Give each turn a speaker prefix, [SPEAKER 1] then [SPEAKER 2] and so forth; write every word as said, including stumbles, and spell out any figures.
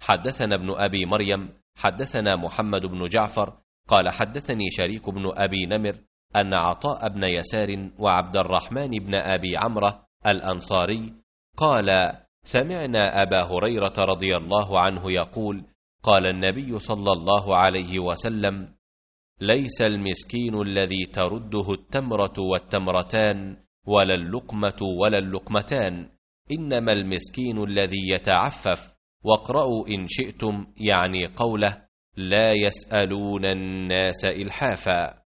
[SPEAKER 1] حدثنا ابن أبي مريم حدثنا محمد بن جعفر قال حدثني شريك بن أبي نمر أن عطاء بن يسار وعبد الرحمن بن أبي عمرو الأنصاري قال سمعنا أبا هريرة رضي الله عنه يقول قال النبي صلى الله عليه وسلم ليس المسكين الذي ترده التمرة والتمرتان ولا اللقمة ولا اللقمتان، إنما المسكين الذي يتعفف. واقرأوا إن شئتم يعني قوله لا يسألون الناس إلحافا.